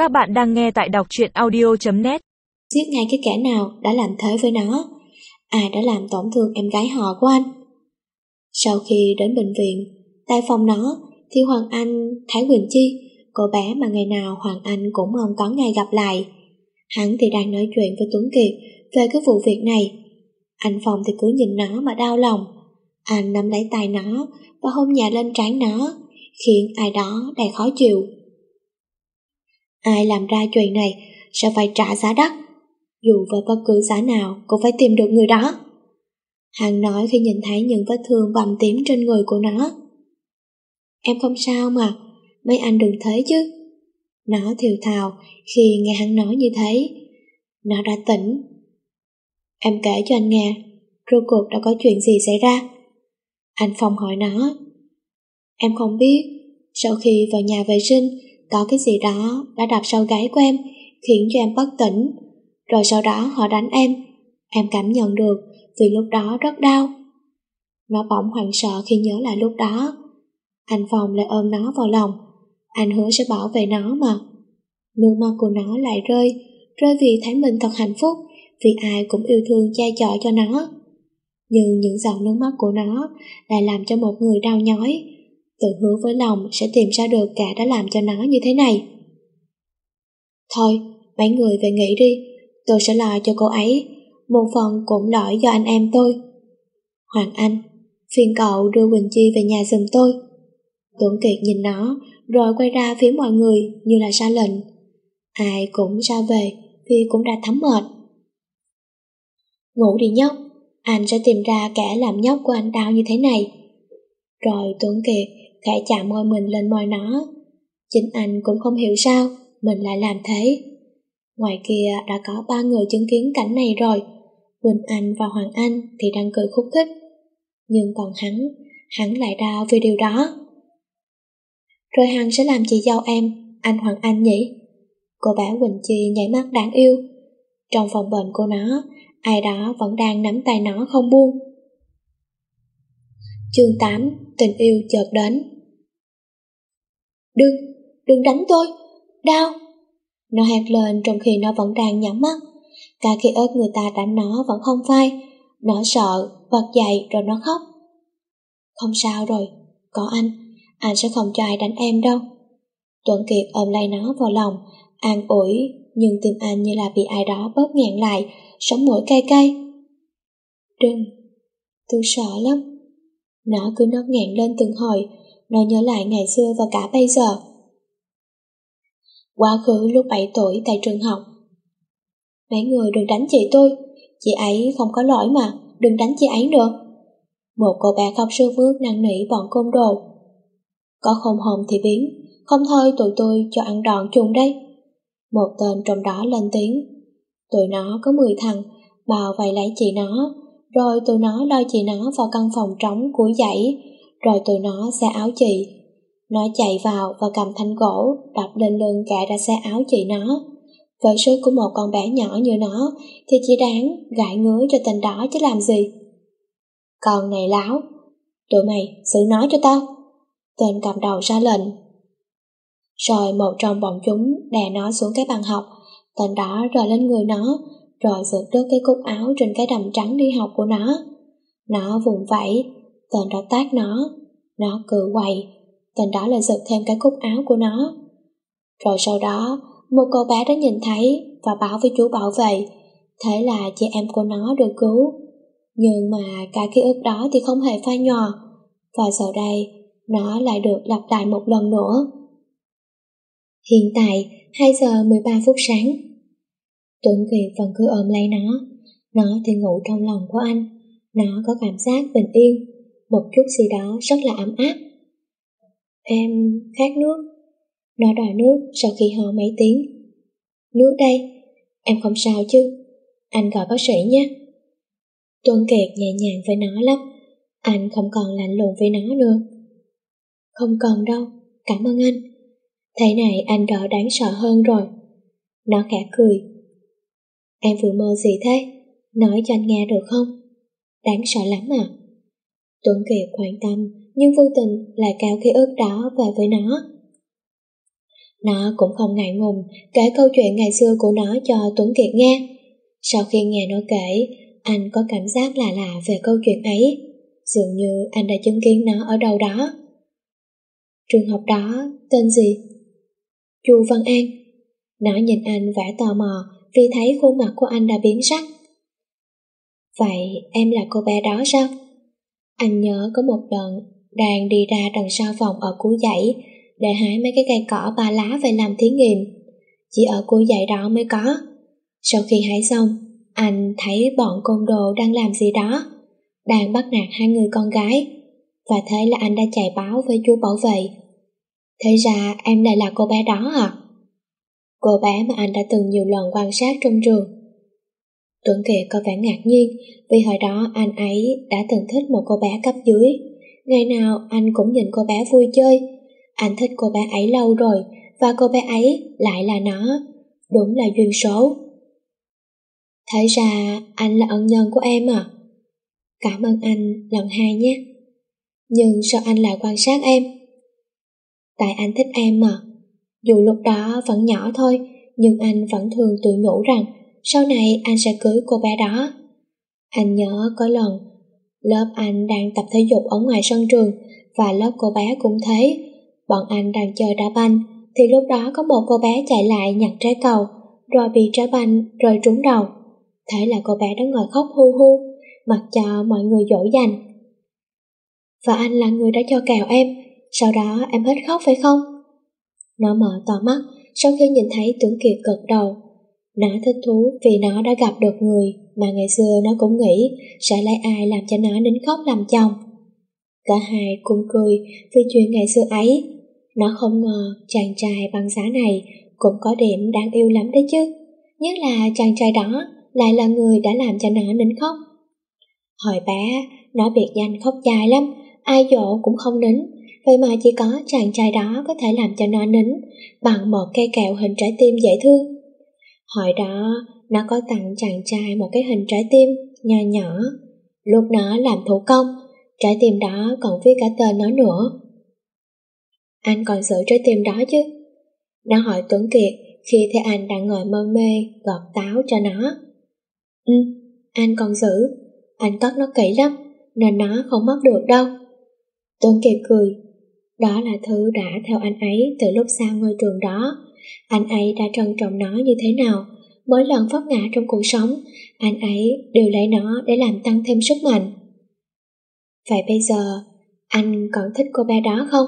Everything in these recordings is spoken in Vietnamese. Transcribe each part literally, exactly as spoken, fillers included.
Các bạn đang nghe tại đọc truyện audio chấm net. Giết ngay cái kẻ nào đã làm thế với nó, ai đã làm tổn thương em gái họ của anh. Sau khi đến bệnh viện, tại phòng nó thì Hoàng Anh thấy Quỳnh Chi, cô bé mà ngày nào Hoàng Anh cũng mong có ngày gặp lại. Hắn thì đang nói chuyện với Tuấn Kiệt về cái vụ việc này. Anh Phong thì cứ nhìn nó mà đau lòng. Anh nắm lấy tay nó và hôn nhẹ lên trán nó, khiến ai đó đầy khó chịu. Ai làm ra chuyện này sẽ phải trả giá đắt, dù với bất cứ giá nào cũng phải tìm được người đó. Hắn nói khi nhìn thấy những vết thương bầm tím trên người của nó. Em không sao mà, mấy anh đừng thế chứ. Nó thều thào khi nghe hắn nói như thế. Nó đã tỉnh. Em kể cho anh nghe, rốt cuộc đã có chuyện gì xảy ra? Anh Phong hỏi nó. Em không biết, sau khi vào nhà vệ sinh, có cái gì đó đã đập sau gáy của em, khiến cho em bất tỉnh. Rồi sau đó họ đánh em. Em cảm nhận được vì lúc đó rất đau. Nó bỗng hoảng sợ khi nhớ lại lúc đó. Anh Phong lại ôm nó vào lòng. Anh hứa sẽ bảo vệ nó mà. Nước mắt của nó lại rơi, rơi vì thấy mình thật hạnh phúc, vì ai cũng yêu thương che chở cho nó. Nhưng những giọt nước mắt của nó lại làm cho một người đau nhói, tự hứa với lòng sẽ tìm ra được kẻ đã làm cho nó như thế này. Thôi, mấy người về nghỉ đi, tôi sẽ lo cho cô ấy, một phần cũng lỗi do anh em tôi. Hoàng Anh, phiền cậu đưa Quỳnh Chi về nhà giùm tôi. Tuấn Kiệt nhìn nó, rồi quay ra phía mọi người như là ra lệnh. Ai cũng ra về vì cũng đã thấm mệt. Ngủ đi nhóc, anh sẽ tìm ra kẻ làm nhóc của anh đau như thế này. Rồi Tuấn Kiệt khẽ chạm môi mình lên môi nó. Chính anh cũng không hiểu sao mình lại làm thế. Ngoài kia đã có ba người chứng kiến cảnh này rồi. Quỳnh Anh và Hoàng Anh thì đang cười khúc khích. Nhưng còn hắn, hắn lại đau vì điều đó. Rồi hắn sẽ làm chị dâu em, anh Hoàng Anh nhỉ? Cô bé Quỳnh Chi nhảy mắt đáng yêu. Trong phòng bệnh của nó, ai đó vẫn đang nắm tay nó không buông. Chương tám, tình yêu chợt đến. Đừng, đừng đánh tôi, đau. Nó hét lên trong khi nó vẫn đang nhắm mắt. Cả khi ớt người ta đánh nó vẫn không phai. Nó sợ, bật dậy rồi nó khóc. Không sao rồi, có anh, anh sẽ không cho ai đánh em đâu. Tuấn Kiệt ôm lấy nó vào lòng, an ủi, nhưng tim anh như là bị ai đó bóp nghẹn lại, sống mũi cay cay. Đừng, tôi sợ lắm. Nó cứ nấc nghẹn lên từng hồi, nó nhớ lại ngày xưa và cả bây giờ. Quá khứ lúc bảy tuổi tại trường học. Mấy người đừng đánh chị tôi, chị ấy không có lỗi mà, đừng đánh chị ấy nữa. Một cô bé khóc sướt mướt năn nỉ bọn côn đồ. Có không hồn thì biến, không thôi tụi tôi cho ăn đòn chung đấy. Một tên trong đó lên tiếng. Tụi nó có mười thằng, bao vây lấy chị nó, rồi tụi nó lôi chị nó vào căn phòng trống cuối dãy, rồi tụi nó xé áo chị. Nó chạy vào và cầm thanh gỗ đập lên lưng kẻ đã xé áo chị nó. Với sức của một con bé nhỏ như nó thì chỉ đáng gãi ngứa cho tên đó chứ làm gì. Con này láo, tụi mày xử nó cho tao. Tên cầm đầu ra lệnh. Rồi một trong bọn chúng đè nó xuống cái bàn học. Tên đó rời lên người nó, rồi giật đứt cái cúc áo trên cái đầm trắng đi học của nó. Nó vùng vẫy, tên đó tát nó. Nó cự quậy, tên đó lại giật thêm cái cúc áo của nó. Rồi sau đó, một cô bé đã nhìn thấy và báo với chú bảo vệ. Thế là chị em của nó được cứu. Nhưng mà cả ký ức đó thì không hề phai nhòa. Và giờ đây, nó lại được lặp lại một lần nữa. Hiện tại, hai giờ mười ba phút sáng. Tuấn Kiệt vẫn cứ ôm lấy nó. Nó thì ngủ trong lòng của anh. Nó có cảm giác bình yên, một chút gì đó rất là ấm áp. Em khát nước. Nó đòi nước sau khi ho mấy tiếng. Nước đây, em không sao chứ? Anh gọi bác sĩ nhé. Tuấn Kiệt nhẹ nhàng với nó lắm. Anh không còn lạnh lùng với nó nữa. Không cần đâu, cảm ơn anh. Thế này anh đỡ đáng sợ hơn rồi. Nó khẽ cười. Em vừa mơ gì thế? Nói cho anh nghe được không? Đáng sợ lắm à? Tuấn Kiệt quan tâm, nhưng vô tình lại kéo ký ức đó về với nó. Nó cũng không ngại ngùng kể câu chuyện ngày xưa của nó cho Tuấn Kiệt nghe. Sau khi nghe nó kể, anh có cảm giác lạ lạ về câu chuyện ấy, dường như anh đã chứng kiến nó ở đâu đó. Trường học đó tên gì? Chu Văn An. Nó nhìn anh vẻ tò mò vì thấy khuôn mặt của anh đã biến sắc. Vậy em là cô bé đó sao? Anh nhớ có một lần đang đi ra đằng sau phòng ở cuối dãy để hái mấy cái cây cỏ ba lá về làm thí nghiệm. Chỉ ở cuối dãy đó mới có. Sau khi hái xong, anh thấy bọn côn đồ đang làm gì đó, đang bắt nạt hai người con gái, và thế là anh đã chạy báo với chú bảo vệ. Thế ra em lại là cô bé đó à? Cô bé mà anh đã từng nhiều lần quan sát trong trường. Tuấn Kiệt có vẻ ngạc nhiên vì hồi đó anh ấy đã từng thích một cô bé cấp dưới. Ngày nào anh cũng nhìn cô bé vui chơi. Anh thích cô bé ấy lâu rồi, và cô bé ấy lại là nó. Đúng là duyên số. Thế ra anh là ân nhân của em à? Cảm ơn anh lần hai nhé. Nhưng sao anh lại quan sát em? Tại anh thích em mà. Dù lúc đó vẫn nhỏ thôi, nhưng anh vẫn thường tự nhủ rằng sau này anh sẽ cưới cô bé đó. Anh nhớ có lần, lớp anh đang tập thể dục ở ngoài sân trường, và lớp cô bé cũng thế. Bọn anh đang chơi đá banh, thì lúc đó có một cô bé chạy lại nhặt trái cầu, rồi bị trái banh rơi trúng đầu. Thế là cô bé đã ngồi khóc hu hu, mặc cho mọi người dỗ dành. Và anh là người đã cho kèo em, sau đó em hết khóc phải không? Nó mở to mắt sau khi nhìn thấy Tuấn Kiệt gật đầu. Nó thích thú vì nó đã gặp được người mà ngày xưa nó cũng nghĩ sẽ lấy ai làm cho nó nín khóc làm chồng. Cả hai cùng cười vì chuyện ngày xưa ấy. Nó không ngờ chàng trai băng giá này cũng có điểm đáng yêu lắm đấy chứ. Nhất là chàng trai đó lại là người đã làm cho nó nín khóc. Hồi bé, nó biệt danh khóc dai lắm, ai dỗ cũng không nín. Vậy mà chỉ có chàng trai đó có thể làm cho nó nín bằng một cây kẹo hình trái tim dễ thương. Hồi đó, nó có tặng chàng trai một cái hình trái tim nhỏ nhỏ. Lúc nó làm thủ công, trái tim đó còn viết cả tên nó nữa. Anh còn giữ trái tim đó chứ? Nó hỏi Tuấn Kiệt khi thấy anh đang ngồi mân mê gọt táo cho nó. Ừ, anh còn giữ. Anh cất nó kỹ lắm, nên nó không mất được đâu. Tuấn Kiệt cười. Đó là thứ đã theo anh ấy từ lúc xa ngôi trường đó. Anh ấy đã trân trọng nó như thế nào. Mỗi lần vấp ngã trong cuộc sống, anh ấy đều lấy nó để làm tăng thêm sức mạnh. Vậy bây giờ, anh còn thích cô bé đó không?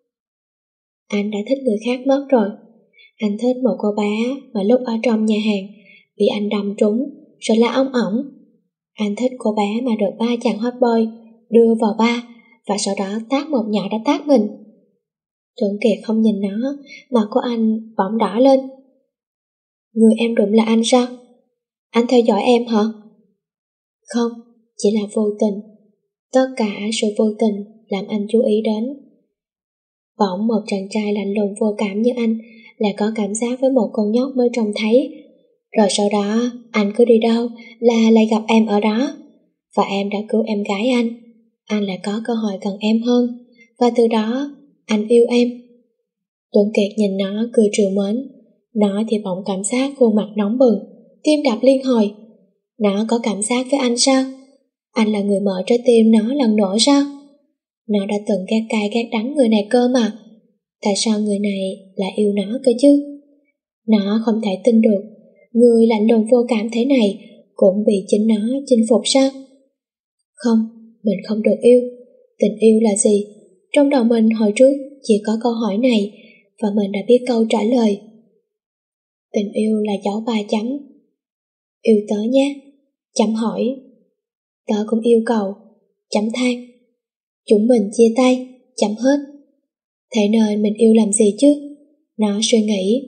Anh đã thích người khác mất rồi. Anh thích một cô bé mà lúc ở trong nhà hàng bị anh đâm trúng rồi la ong ỏng. Anh thích cô bé mà được ba chàng hot boy đưa vào bar và sau đó tát một nhạo đã tát mình. Tuấn Kiệt không nhìn nó, mặt của anh bỗng đỏ lên. Người em đụng là anh sao? Anh theo dõi em hả? Không, chỉ là vô tình. Tất cả sự vô tình làm anh chú ý đến. Bỗng một chàng trai lạnh lùng vô cảm như anh lại có cảm giác với một con nhóc mới trông thấy. Rồi sau đó anh cứ đi đâu là lại gặp em ở đó. Và em đã cứu em gái anh. Anh lại có cơ hội gần em hơn. Và từ đó anh yêu em. Tuấn Kiệt nhìn nó cười trìu mến. Nó thì bỗng cảm giác khuôn mặt nóng bừng, tim đập liên hồi. Nó có cảm giác với anh sao? Anh là người mở trái tim nó lần nữa sao? Nó đã từng ghét cay ghét đắng người này cơ mà. Tại sao người này lại yêu nó cơ chứ? Nó không thể tin được người lạnh lùng vô cảm thế này cũng bị chính nó chinh phục sao? Không, mình không được yêu. Tình yêu là gì? Trong đầu mình hồi trước chỉ có câu hỏi này và mình đã biết câu trả lời. Tình yêu là dấu ba chấm. Yêu tớ nhé. Chấm hỏi. Tớ cũng yêu cầu. Chấm than. Chúng mình chia tay. Chấm hết. Thế nên mình yêu làm gì chứ? Nó suy nghĩ.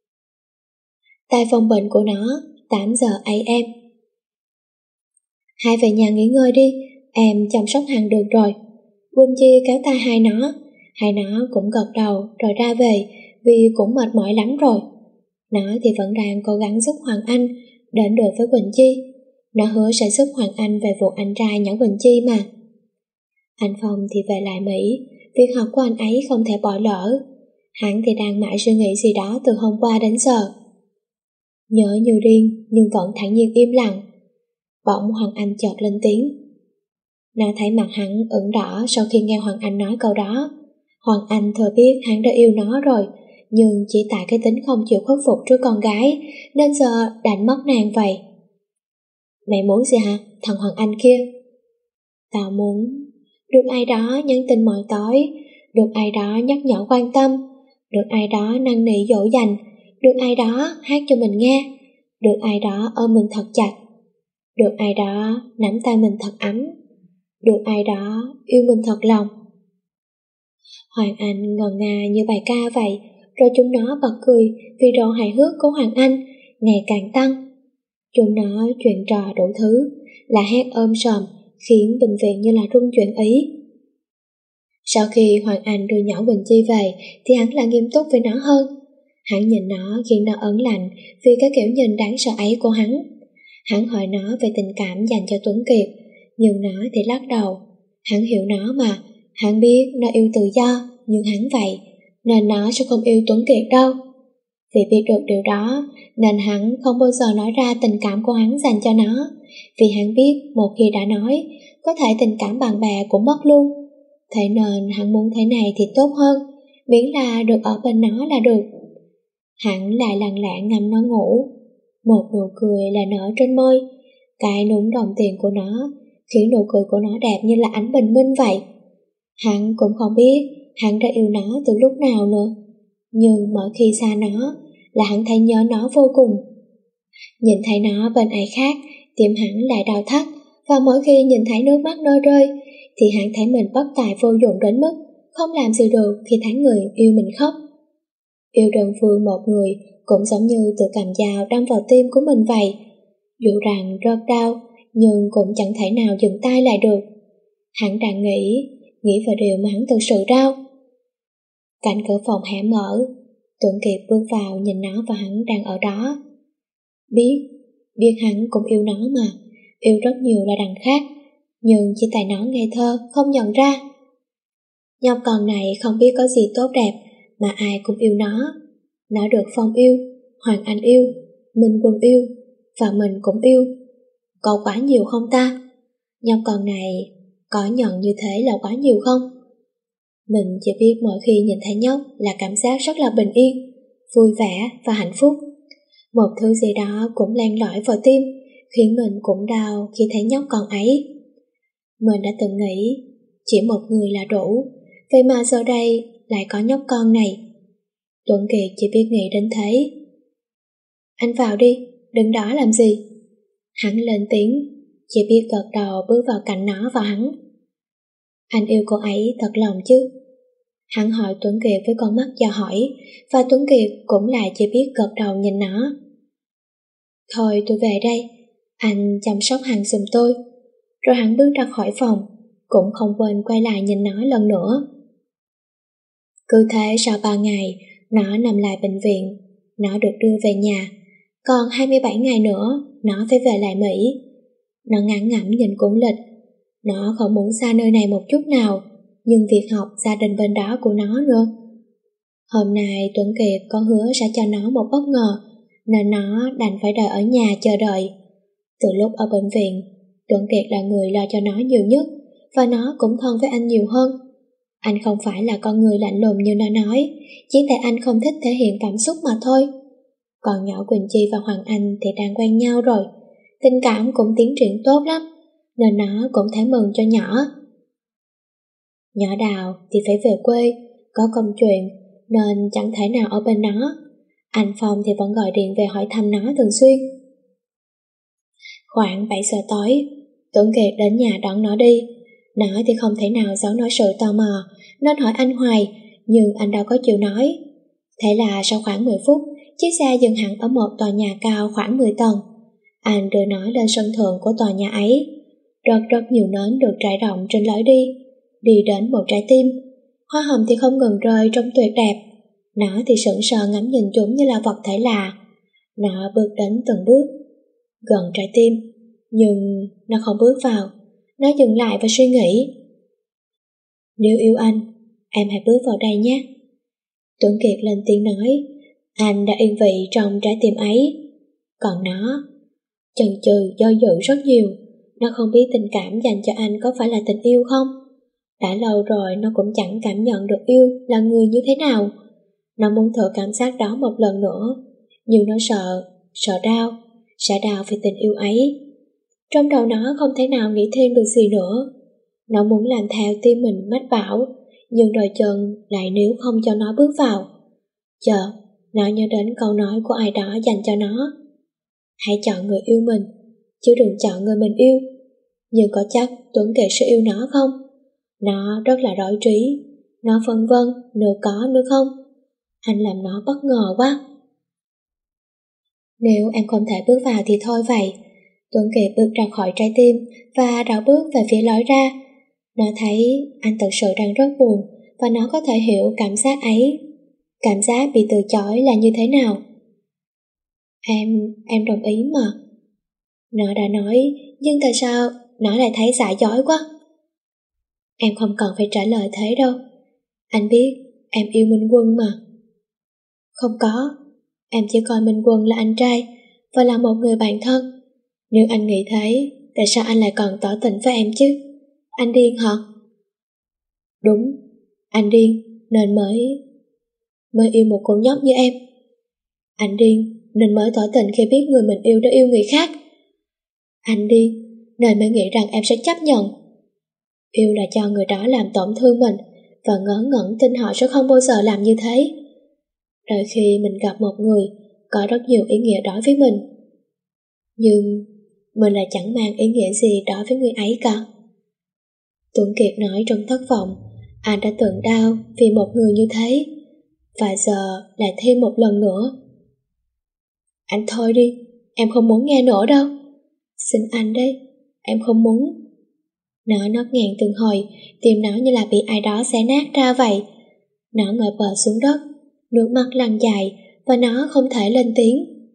Tại phòng bệnh của nó, tám giờ a em. Hai về nhà nghỉ ngơi đi, em chăm sóc hàng được rồi. Quỳnh Chi kéo tay hai nó, hai nó cũng gật đầu rồi ra về vì cũng mệt mỏi lắm rồi. Nó thì vẫn đang cố gắng giúp Hoàng Anh đến được với Quỳnh Chi. Nó hứa sẽ giúp Hoàng Anh về vụ anh trai nhỏ Quỳnh Chi mà. Anh Phong thì về lại Mỹ, việc học của anh ấy không thể bỏ lỡ. Hắn thì đang mãi suy nghĩ gì đó từ hôm qua đến giờ. Nhớ như điên nhưng vẫn thản nhiên im lặng. Bỗng Hoàng Anh chợt lên tiếng. Nàng thấy mặt hắn ửng đỏ sau khi nghe Hoàng Anh nói câu đó. Hoàng Anh thừa biết hắn đã yêu nó rồi, nhưng chỉ tại cái tính không chịu khuất phục trước con gái nên giờ đành mất nàng vậy. Mày muốn gì hả, thằng Hoàng Anh kia? Tao muốn được ai đó nhắn tin mọi tối, được ai đó nhắc nhở quan tâm, được ai đó năn nỉ dỗ dành, được ai đó hát cho mình nghe, được ai đó ôm mình thật chặt, được ai đó nắm tay mình thật ấm, được ai đó yêu mình thật lòng. Hoàng Anh ngần ngà như bài ca vậy, rồi chúng nó bật cười vì độ hài hước của Hoàng Anh ngày càng tăng. Chúng nó chuyện trò đủ thứ, là hét ôm sòm, khiến bệnh viện như là rung chuyển ý. Sau khi Hoàng Anh đưa nhỏ Quỳnh Chi về thì hắn lại nghiêm túc với nó hơn. Hắn nhìn nó khiến nó ớn lạnh vì cái kiểu nhìn đáng sợ ấy của hắn. Hắn hỏi nó về tình cảm dành cho Tuấn Kiệt, nhưng nó thì lắc đầu. Hắn hiểu nó mà, hắn biết nó yêu tự do nhưng hắn vậy, nên nó sẽ không yêu Tuấn Kiệt đâu. Vì biết được điều đó nên hắn không bao giờ nói ra tình cảm của hắn dành cho nó, vì hắn biết một khi đã nói, có thể tình cảm bạn bè cũng mất luôn. Thế nên hắn muốn thế này thì tốt hơn, miễn là được ở bên nó là được. Hắn lại lặng lẽ ngắm nó ngủ. Một nụ cười là nở trên môi, cái núm đồng tiền của nó khiến nụ cười của nó đẹp như là ánh bình minh vậy. Hắn cũng không biết hắn đã yêu nó từ lúc nào nữa, nhưng mỗi khi xa nó là hắn thấy nhớ nó vô cùng. Nhìn thấy nó bên ai khác, tim hắn lại đau thắt, và mỗi khi nhìn thấy nước mắt nó rơi thì hắn thấy mình bất tài vô dụng đến mức không làm gì được khi thấy người yêu mình khóc. Yêu đơn phương một người cũng giống như tự cầm dao đâm vào tim của mình vậy. Dù rằng rất đau, nhưng cũng chẳng thể nào dừng tay lại được. Hắn đang nghĩ, nghĩ về điều mà hắn thực sự đau. Cạnh cửa phòng hé mở, Tuấn Kiệt bước vào nhìn nó và hắn đang ở đó. Biết, biết hắn cũng yêu nó mà, yêu rất nhiều là đằng khác, nhưng chỉ tại nó ngây thơ không nhận ra. Nhóc con này không biết có gì tốt đẹp mà ai cũng yêu nó. Nó được Phong yêu, Hoàng Anh yêu, Minh Quân yêu, và mình cũng yêu. Có quá nhiều không ta? Nhóc con này có nhận như thế là quá nhiều không? Mình chỉ biết mỗi khi nhìn thấy nhóc là cảm giác rất là bình yên, vui vẻ và hạnh phúc. Một thứ gì đó cũng len lỏi vào tim, khiến mình cũng đau khi thấy nhóc con ấy. Mình đã từng nghĩ chỉ một người là đủ, vậy mà giờ đây lại có nhóc con này. Tuấn Kiệt chỉ biết nghĩ đến thế. Anh vào đi, đứng đó làm gì? Hắn lên tiếng, chỉ biết gật đầu bước vào cạnh nó và hắn. Anh yêu cô ấy thật lòng chứ? Hắn hỏi Tuấn Kiệt với con mắt dò hỏi, và Tuấn Kiệt cũng lại chỉ biết gật đầu nhìn nó. Thôi tôi về đây, anh chăm sóc Hằng giùm tôi. Rồi hắn bước ra khỏi phòng, cũng không quên quay lại nhìn nó lần nữa. Cứ thế sau ba ngày, nó nằm lại bệnh viện, nó được đưa về nhà. Còn hai mươi bảy ngày nữa, nó phải về lại Mỹ. Nó ngán ngẩm nhìn cuốn lịch. Nó không muốn xa nơi này một chút nào, nhưng việc học gia đình bên đó của nó nữa. Hôm nay Tuấn Kiệt có hứa sẽ cho nó một bất ngờ, nên nó đành phải đợi ở nhà chờ đợi. Từ lúc ở bệnh viện, Tuấn Kiệt là người lo cho nó nhiều nhất, và nó cũng thân với anh nhiều hơn. Anh không phải là con người lạnh lùng như nó nói, chỉ tại anh không thích thể hiện cảm xúc mà thôi. Còn nhỏ Quỳnh Chi và Hoàng Anh thì đang quen nhau rồi, tình cảm cũng tiến triển tốt lắm, nên nó cũng thấy mừng cho nhỏ. Nhỏ Đào thì phải về quê, có công chuyện, nên chẳng thể nào ở bên nó. Anh Phong thì vẫn gọi điện về hỏi thăm nó thường xuyên. Khoảng bảy giờ tối, Tuấn Kiệt đến nhà đón nó đi. Nó thì không thể nào giấu nổi sự tò mò, nên hỏi anh hoài, nhưng anh đâu có chịu nói. Thế là sau khoảng mười phút, chiếc xe dừng hẳn ở một tòa nhà cao khoảng mười tầng. Anh đưa nó lên sân thượng của tòa nhà ấy. Rất rất nhiều nến được trải rộng trên lối đi, đi đến một trái tim. Hoa hồng thì không ngừng rơi trông tuyệt đẹp. Nó thì sững sờ ngắm nhìn chúng như là vật thể lạ. Nó bước đến từng bước, gần trái tim, nhưng nó không bước vào. Nó dừng lại và suy nghĩ. Nếu yêu anh, em hãy bước vào đây nhé. Tuấn Kiệt lên tiếng nói, anh đã yên vị trong trái tim ấy. Còn nó, chần chừ do dự rất nhiều. Nó không biết tình cảm dành cho anh có phải là tình yêu không. Đã lâu rồi nó cũng chẳng cảm nhận được yêu là người như thế nào. Nó muốn thử cảm giác đó một lần nữa, nhưng nó sợ, sợ đau, sợ đau vì tình yêu ấy. Trong đầu nó không thể nào nghĩ thêm được gì nữa. Nó muốn làm theo tim mình mách bảo, nhưng đôi chân lại nếu không cho nó bước vào. Chờ, nó nhớ đến câu nói của ai đó dành cho nó. Hãy chọn người yêu mình, chứ đừng chọn người mình yêu. Nhưng có chắc Tuấn Kiệt sẽ yêu nó không? Nó rất là rối trí. Nó phân vân, nửa có nửa không. Anh làm nó bất ngờ quá. Nếu em không thể bước vào thì thôi vậy. Tuấn Kiệt bước ra khỏi trái tim và đảo bước về phía lối ra. Nó thấy anh thực sự đang rất buồn và nó có thể hiểu cảm giác ấy. Cảm giác bị từ chối là như thế nào. Em, em đồng ý mà. Nó đã nói, nhưng tại sao nó lại thấy giả dối quá? Em không cần phải trả lời thế đâu. Anh biết em yêu Minh Quân mà. Không có, em chỉ coi Minh Quân là anh trai và là một người bạn thân. Nếu anh nghĩ thế, tại sao anh lại còn tỏ tình với em chứ? Anh điên hả? Đúng, anh điên nên mới mới yêu một cô nhóc như em. Anh điên nên mới tỏ tình khi biết người mình yêu đã yêu người khác. Anh điên nên mới nghĩ rằng em sẽ chấp nhận. Yêu là cho người đó làm tổn thương mình và ngớ ngẩn tin họ sẽ không bao giờ làm như thế. Đôi khi mình gặp một người có rất nhiều ý nghĩa đối với mình, nhưng mình lại chẳng mang ý nghĩa gì đối với người ấy cả. Tuấn Kiệt nói trong thất vọng. Anh đã từng đau vì một người như thế, và giờ lại thêm một lần nữa. Anh thôi đi, em không muốn nghe nữa đâu. Xin anh đấy, em không muốn. Nó nót nghẹn từng hồi, tim nó như là bị ai đó xé nát ra vậy. Nó ngồi bờ xuống đất, nước mắt lăn dài và nó không thể lên tiếng.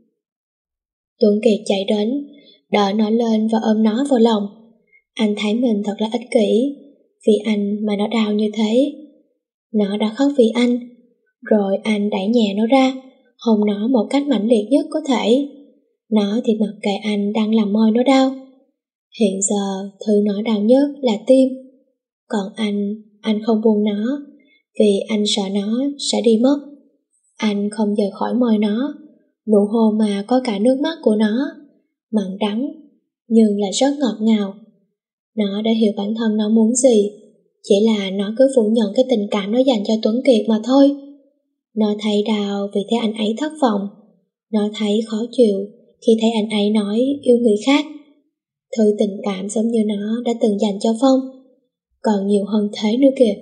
Tuấn Kiệt chạy đến, đỡ nó lên và ôm nó vào lòng. Anh thấy mình thật là ích kỷ, vì anh mà nó đau như thế. Nó đã khóc vì anh, rồi anh đẩy nhẹ nó ra, hôn nó một cách mãnh liệt nhất có thể. Nó thì mặc kệ anh đang làm môi nó đau. Hiện giờ thứ nó đau nhất là tim. Còn anh, anh không buông nó, vì anh sợ nó sẽ đi mất. Anh không rời khỏi môi nó, nụ hôn mà có cả nước mắt của nó, mặn đắng, nhưng lại rất ngọt ngào. Nó đã hiểu bản thân nó muốn gì, chỉ là nó cứ phủ nhận cái tình cảm nó dành cho Tuấn Kiệt mà thôi. Nó thấy đau vì thấy anh ấy thất vọng. Nó thấy khó chịu khi thấy anh ấy nói yêu người khác. Thứ tình cảm giống như nó đã từng dành cho Phong, còn nhiều hơn thế nữa kìa.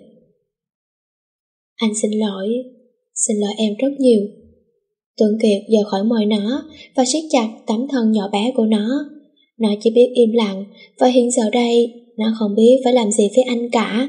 Anh xin lỗi, xin lỗi em rất nhiều. Tuấn Kiệt giơ khỏi môi nó và siết chặt tấm thân nhỏ bé của nó. Nó chỉ biết im lặng, và hiện giờ đây nó không biết phải làm gì với anh cả.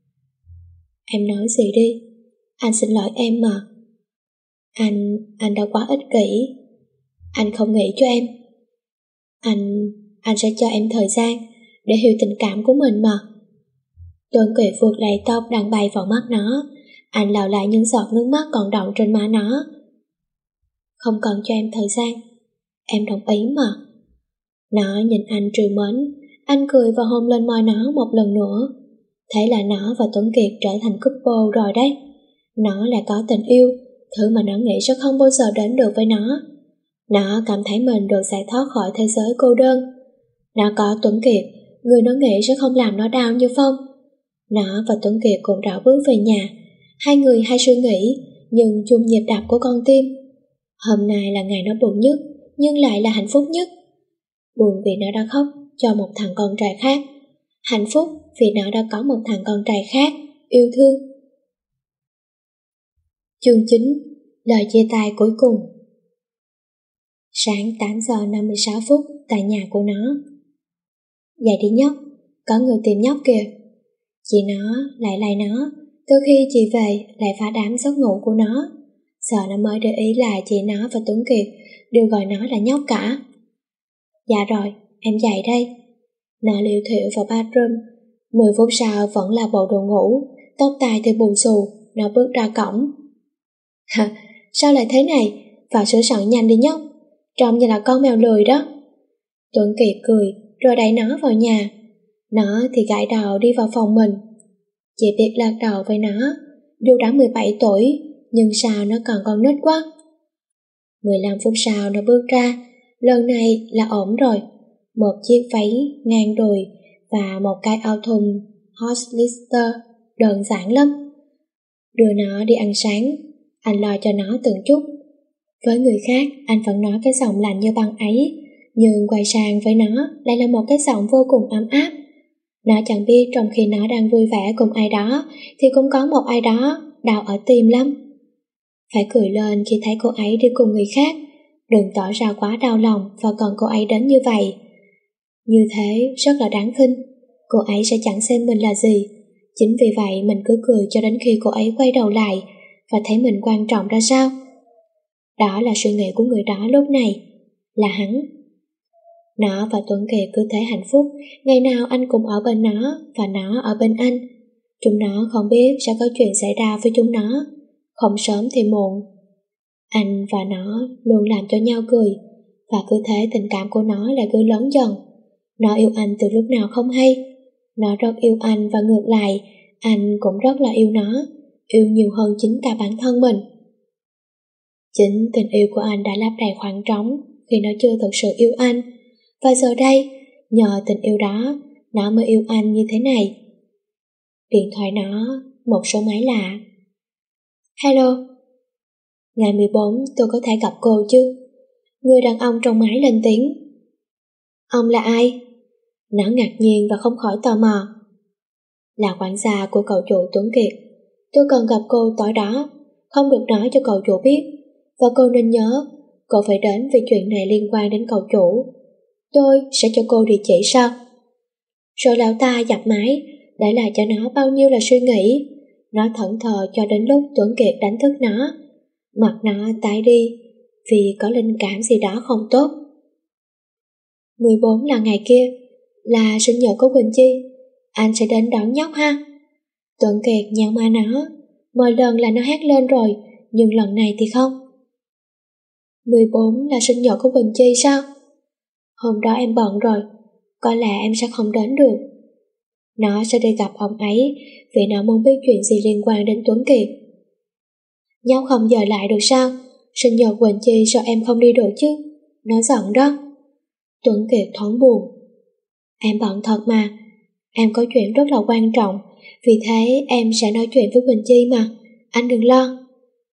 Em nói gì đi, anh xin lỗi em mà. Anh, anh đã quá ích kỷ. Anh không nghĩ cho em. Anh, anh sẽ cho em thời gian để hiểu tình cảm của mình mà. Tuấn Kiệt vuốt lấy tóc đang bay vào mắt nó. Anh lau lại những giọt nước mắt còn đọng trên má nó. Không cần cho em thời gian, em đồng ý mà. Nó nhìn anh trìu mến. Anh cười và hôn lên môi nó một lần nữa. Thế là nó và Tuấn Kiệt trở thành couple rồi đấy. Nó là có tình yêu, thứ mà nó nghĩ sẽ không bao giờ đến được với nó. Nó cảm thấy mình được giải thoát khỏi thế giới cô đơn. Nó có Tuấn Kiệt, người nó nghĩ sẽ không làm nó đau như Phong. Nó và Tuấn Kiệt cùng rảo bước về nhà. Hai người hai suy nghĩ, nhưng chung nhịp đập của con tim. Hôm nay là ngày nó buồn nhất, nhưng lại là hạnh phúc nhất. Buồn vì nó đã khóc cho một thằng con trai khác. Hạnh phúc vì nó đã có một thằng con trai khác yêu thương. Chương chín. Lời chia tay cuối cùng. Sáng tám giờ năm mươi sáu phút tại nhà của nó. Dậy đi nhóc, có người tìm nhóc kìa. Chị nó lại lay nó. Từ khi chị về lại phá đám giấc ngủ của nó. Giờ nó mới để ý là chị nó và Tuấn Kiệt đều gọi nó là nhóc cả. Dạ rồi, em dậy đây. Nó liều thiệu vào bathroom. Mười phút sau vẫn là bộ đồ ngủ, tóc tai thì bù xù. Nó bước ra cổng. Hả? Sao lại thế này? Vào sửa soạn nhanh đi nhóc. Trông như là con mèo lười đó. Tuấn Kiệt cười rồi đẩy nó vào nhà. Nó thì gãi đầu đi vào phòng mình. Chị Việt lắc đầu với nó. Dù đã mười bảy tuổi, nhưng sao nó còn con nít quá. mười lăm phút sau nó bước ra. Lần này là ổn rồi. Một chiếc váy ngang đùi và một cái áo thun Hollister đơn giản lắm. Đưa nó đi ăn sáng, anh lo cho nó từng chút. Với người khác, anh vẫn nói cái giọng lạnh như băng ấy, nhưng quay sang với nó lại là một cái giọng vô cùng ấm áp. Nó chẳng biết trong khi nó đang vui vẻ cùng ai đó, thì cũng có một ai đó đau ở tim lắm. Phải cười lên khi thấy cô ấy đi cùng người khác, đừng tỏ ra quá đau lòng và cần cô ấy đến như vậy. Như thế rất là đáng khinh, cô ấy sẽ chẳng xem mình là gì. Chính vì vậy mình cứ cười cho đến khi cô ấy quay đầu lại và thấy mình quan trọng ra sao. Đó là suy nghĩ của người đó lúc này, là hắn. Nó và Tuấn Kiệt cứ thế hạnh phúc, ngày nào anh cũng ở bên nó và nó ở bên anh. Chúng nó không biết sẽ có chuyện xảy ra với chúng nó, không sớm thì muộn. Anh và nó luôn làm cho nhau cười, và cứ thế tình cảm của nó lại cứ lớn dần. Nó yêu anh từ lúc nào không hay. Nó rất yêu anh và ngược lại, anh cũng rất là yêu nó, yêu nhiều hơn chính cả bản thân mình. Chính tình yêu của anh đã lấp đầy khoảng trống khi nó chưa thực sự yêu anh. Và giờ đây, nhờ tình yêu đó, nó mới yêu anh như thế này. Điện thoại nó, một số máy lạ. Hello. Ngày mười bốn tôi có thể gặp cô chứ? Người đàn ông trong máy lên tiếng. Ông là ai? Nó ngạc nhiên và không khỏi tò mò. Là quản gia của cậu chủ Tuấn Kiệt. Tôi cần gặp cô tối đó, không được nói cho cậu chủ biết. Và cô nên nhớ, cô phải đến vì chuyện này liên quan đến cậu chủ. Tôi sẽ cho cô địa chỉ sau. Rồi lão ta dập máy, để lại cho nó bao nhiêu là suy nghĩ. Nó thẫn thờ cho đến lúc Tuấn Kiệt đánh thức nó. Mặt nó tái đi, vì có linh cảm gì đó không tốt. mười bốn là ngày kia, là sinh nhật của Quỳnh Chi. Anh sẽ đến đón nhóc ha. Tuấn Kiệt nhạo ma nó. Mọi lần là nó hét lên rồi, nhưng lần này thì không. mười bốn là sinh nhật của Quỳnh Chi sao? Hôm đó em bận rồi, có lẽ em sẽ không đến được. Nó sẽ đi gặp ông ấy vì nó muốn biết chuyện gì liên quan đến Tuấn Kiệt. Nhóc không dời lại được sao? Sinh nhật Quỳnh Chi sao em không đi được chứ? Nó giận đó. Tuấn Kiệt thoáng buồn. Em bận thật mà, em có chuyện rất là quan trọng, vì thế em sẽ nói chuyện với Quỳnh Chi mà, anh đừng lo.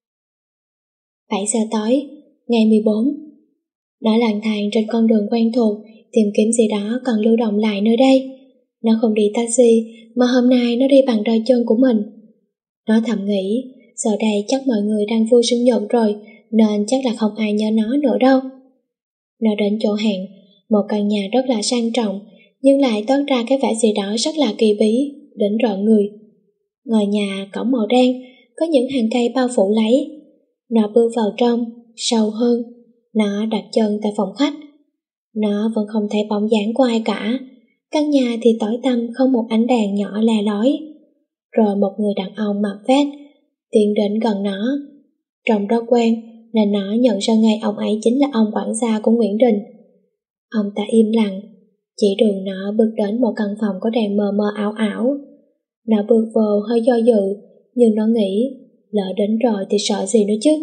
bảy giờ tối, ngày mười bốn. Nó lang thang trên con đường quen thuộc, tìm kiếm gì đó còn lưu động lại nơi đây. Nó không đi taxi, mà hôm nay nó đi bằng đôi chân của mình. Nó thầm nghĩ, giờ đây chắc mọi người đang vui sinh nhật rồi, nên chắc là không ai nhớ nó nữa đâu. Nó đến chỗ hẹn, một căn nhà rất là sang trọng, nhưng lại toát ra cái vẻ gì đó rất là kỳ bí, đến rợn người. Ngôi nhà cổng màu đen, có những hàng cây bao phủ lấy. Nó bước vào trong, sâu hơn. Nó đặt chân tại phòng khách. Nó vẫn không thấy bóng dáng của ai cả. Căn nhà thì tối tăm, không một ánh đèn nhỏ le lói. Rồi một người đàn ông mặc vest tiến đến gần nó. Trông rất quen, nên nó nhận ra ngay ông ấy chính là ông quản gia của Nguyễn Đình. Ông ta im lặng, chỉ đường nó bước đến một căn phòng có đèn mờ mờ ảo ảo. Nó bước vô hơi do dự, nhưng nó nghĩ, lỡ đến rồi thì sợ gì nữa chứ.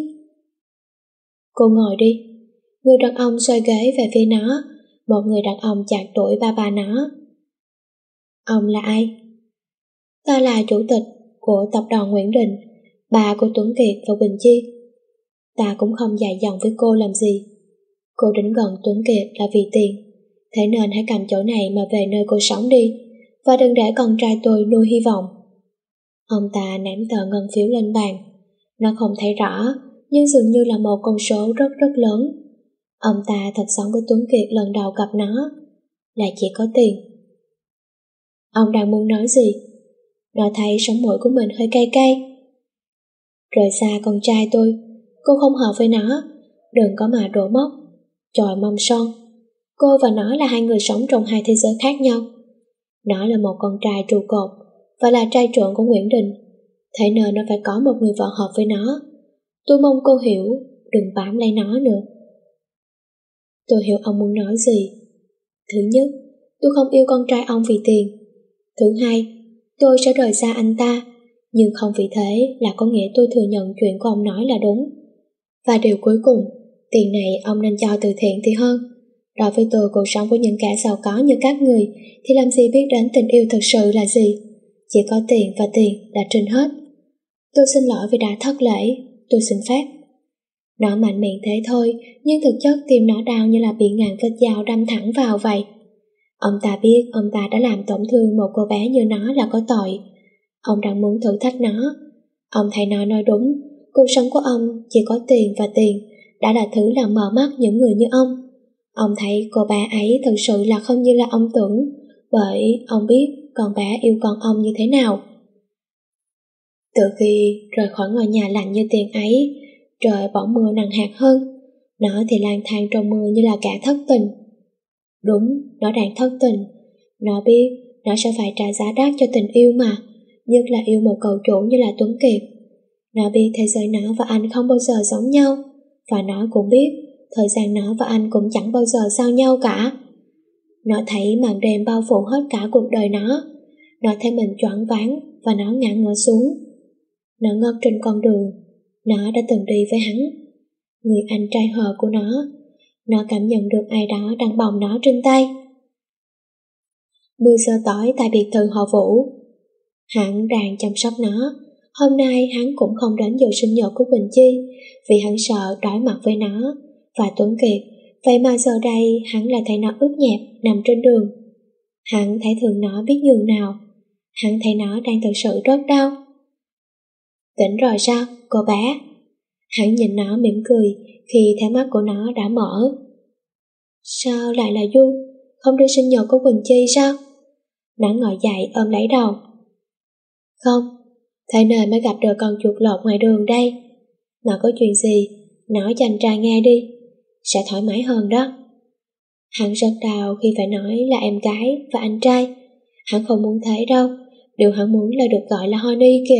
Cô ngồi đi. Người đàn ông xoay ghế về phía nó, một người đàn ông chạc tuổi ba ba nó. Ông là ai? Ta là chủ tịch của tập đoàn Nguyễn Đình, bà của Tuấn Kiệt và Quỳnh Chi. Ta cũng không dài dòng với cô làm gì. Cô đến gần Tuấn Kiệt là vì tiền, thế nên hãy cầm chỗ này mà về nơi cô sống đi, và đừng để con trai tôi nuôi hy vọng. Ông ta ném tờ ngân phiếu lên bàn. Nó không thấy rõ, nhưng dường như là một con số rất rất lớn. Ông ta thật sống với Tuấn Kiệt lần đầu gặp nó, là chỉ có tiền. Ông đang muốn nói gì? Nó thấy sống mũi của mình hơi cay cay. Rời xa con trai tôi, cô không hợp với nó, đừng có mà đổ móc, chòi mâm son. Cô và nó là hai người sống trong hai thế giới khác nhau. Nó là một con trai trụ cột và là trai trưởng của Nguyễn Đình, thế nên nó phải có một người vợ hợp với nó. Tôi mong cô hiểu, đừng bám lấy nó nữa. Tôi hiểu ông muốn nói gì. Thứ nhất, tôi không yêu con trai ông vì tiền. Thứ hai, tôi sẽ rời xa anh ta, nhưng không vì thế là có nghĩa tôi thừa nhận chuyện của ông nói là đúng. Và điều cuối cùng, tiền này ông nên cho từ thiện thì hơn. Đối với tôi, cuộc sống của những kẻ giàu có như các người thì làm gì biết đến tình yêu thực sự là gì. Chỉ có tiền và tiền là trên hết. Tôi xin lỗi vì đã thất lễ, tôi xin phép. Nó mạnh miệng thế thôi, nhưng thực chất tim nó đau như là bị ngàn vết dao đâm thẳng vào vậy. Ông ta biết ông ta đã làm tổn thương một cô bé như nó là có tội. Ông đang muốn thử thách nó. Ông thấy nó nói đúng, cuộc sống của ông chỉ có tiền và tiền đã là thứ làm mờ mắt những người như ông. Ông thấy cô bé ấy thực sự là không như là ông tưởng, bởi ông biết con bé yêu con ông như thế nào. Từ khi rời khỏi ngôi nhà lạnh như tiền ấy, trời bỗng mưa nặng hạt hơn. Nó thì lang thang trong mưa như là kẻ thất tình. Đúng, nó đang thất tình. Nó biết nó sẽ phải trả giá đắt cho tình yêu mà, nhất là yêu một cậu chủ như là Tuấn Kiệt. Nó biết thế giới nó và anh không bao giờ giống nhau, và nó cũng biết thời gian nó và anh cũng chẳng bao giờ giao nhau cả. Nó thấy màn đêm bao phủ hết cả cuộc đời nó. Nó thấy mình choáng váng và nó ngã ngửa xuống. Nó ngất trên con đường nó đã từng đi với hắn, người anh trai hờ của nó. Nó cảm nhận được ai đó đang bồng nó trên tay. mười giờ tối tại biệt thự họ Vũ. Hắn đang chăm sóc nó. Hôm nay hắn cũng không đến dự sinh nhật của Quỳnh Chi vì hắn sợ đối mặt với nó và Tuấn Kiệt. Vậy mà giờ đây hắn lại thấy nó ướt nhẹp nằm trên đường. Hắn thấy thương nó biết nhường nào. Hắn thấy nó đang thực sự rất đau. Tỉnh rồi sao, cô bé? Hắn nhìn nó mỉm cười khi thấy mắt của nó đã mở. Sao lại là Du? Không đi sinh nhật của Quỳnh Chi sao? Nó ngồi dậy ôm lấy đầu. Không, thế nên mới gặp được con chuột lột ngoài đường đây. Mà có chuyện gì, nói cho anh trai nghe đi, sẽ thoải mái hơn đó. Hắn rất đau khi phải nói là em gái và anh trai. Hắn không muốn thế đâu, điều hắn muốn là được gọi là Honey kìa.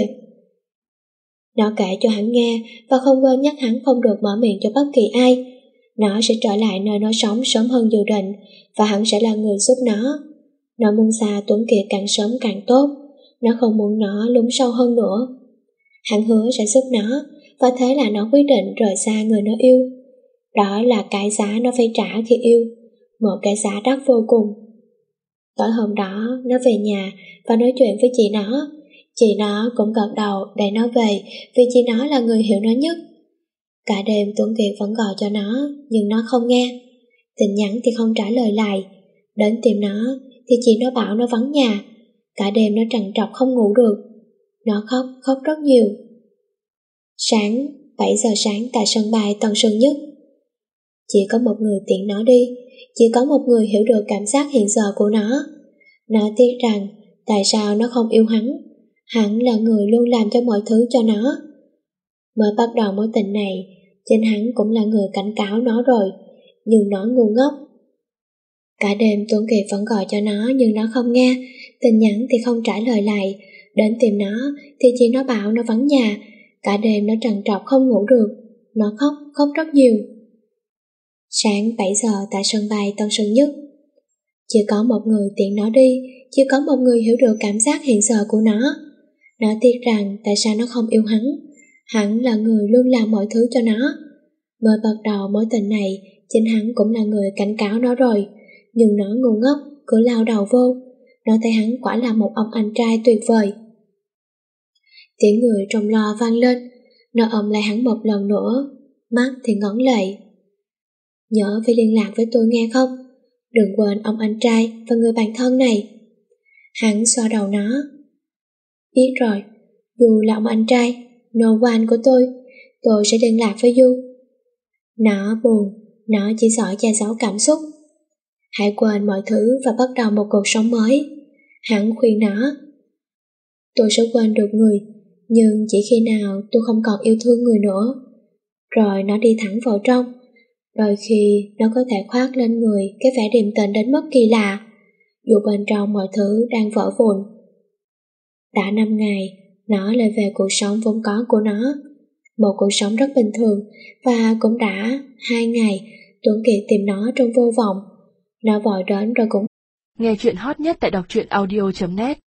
Nó kể cho hắn nghe và không quên nhắc hắn không được mở miệng cho bất kỳ ai. Nó sẽ trở lại nơi nó sống sớm hơn dự định và hắn sẽ là người giúp nó. Nó muốn xa Tuấn Kiệt càng sớm càng tốt. Nó không muốn nó lún sâu hơn nữa. Hắn hứa sẽ giúp nó và thế là nó quyết định rời xa người nó yêu. Đó là cái giá nó phải trả khi yêu, một cái giá đắt vô cùng. Tối hôm đó nó về nhà và nói chuyện với chị nó. Chị nó cũng gật đầu để nó về vì chị nó là người hiểu nó nhất. Cả đêm Tuấn Kiệt vẫn gọi cho nó nhưng nó không nghe. Tin nhắn thì không trả lời lại. Đến tìm nó thì chị nó bảo nó vắng nhà. Cả đêm nó trằn trọc không ngủ được. Nó khóc, khóc rất nhiều. Sáng, bảy giờ sáng tại sân bay Tân Sơn Nhất. Chỉ có một người tiện nó đi. Chỉ có một người hiểu được cảm giác hiện giờ của nó. Nó tiếc rằng tại sao nó không yêu hắn. Hắn là người luôn làm cho mọi thứ cho nó. Mới bắt đầu mối tình này, chính hắn cũng là người cảnh cáo nó rồi, nhưng nó ngu ngốc. Cả đêm Tuấn Kiệt vẫn gọi cho nó nhưng nó không nghe, tin nhắn thì không trả lời lại. Đến tìm nó thì chị nó bảo nó vắng nhà. Cả đêm nó trằn trọc không ngủ được. Nó khóc, khóc rất nhiều. Sáng bảy giờ tại sân bay Tân Sơn Nhất. Chỉ có một người tiện nó đi, chỉ có một người hiểu được cảm giác hiện giờ của nó. Nó tiếc rằng tại sao nó không yêu hắn. Hắn là người luôn làm mọi thứ cho nó. Mới bắt đầu mối tình này, chính hắn cũng là người cảnh cáo nó rồi. Nhưng nó ngu ngốc, cứ lao đầu vô. Nó thấy hắn quả là một ông anh trai tuyệt vời. Tiếng người trong lo vang lên. Nó ôm lại hắn một lần nữa, mắt thì ngấn lệ. Nhớ phải liên lạc với tôi nghe không? Đừng quên ông anh trai và người bạn thân này. Hắn xoa đầu nó. Biết rồi, Du là ông anh trai, no one của tôi, tôi sẽ liên lạc với Du. Nó buồn, nó chỉ giỏi che giấu cảm xúc. Hãy quên mọi thứ và bắt đầu một cuộc sống mới. Hắn khuyên nó. Tôi sẽ quên được người, nhưng chỉ khi nào tôi không còn yêu thương người nữa. Rồi nó đi thẳng vào trong. Đôi khi nó có thể khoác lên người cái vẻ điềm tĩnh đến mức kỳ lạ, dù bên trong mọi thứ đang vỡ vụn. Đã năm ngày, nó lại về cuộc sống vốn có của nó. Một cuộc sống rất bình thường, và cũng đã hai ngày Tuấn Kiệt tìm nó trong vô vọng. Nó vội đến rồi cũng Nghe chuyện hot nhất tại đọc truyện audio chấm net.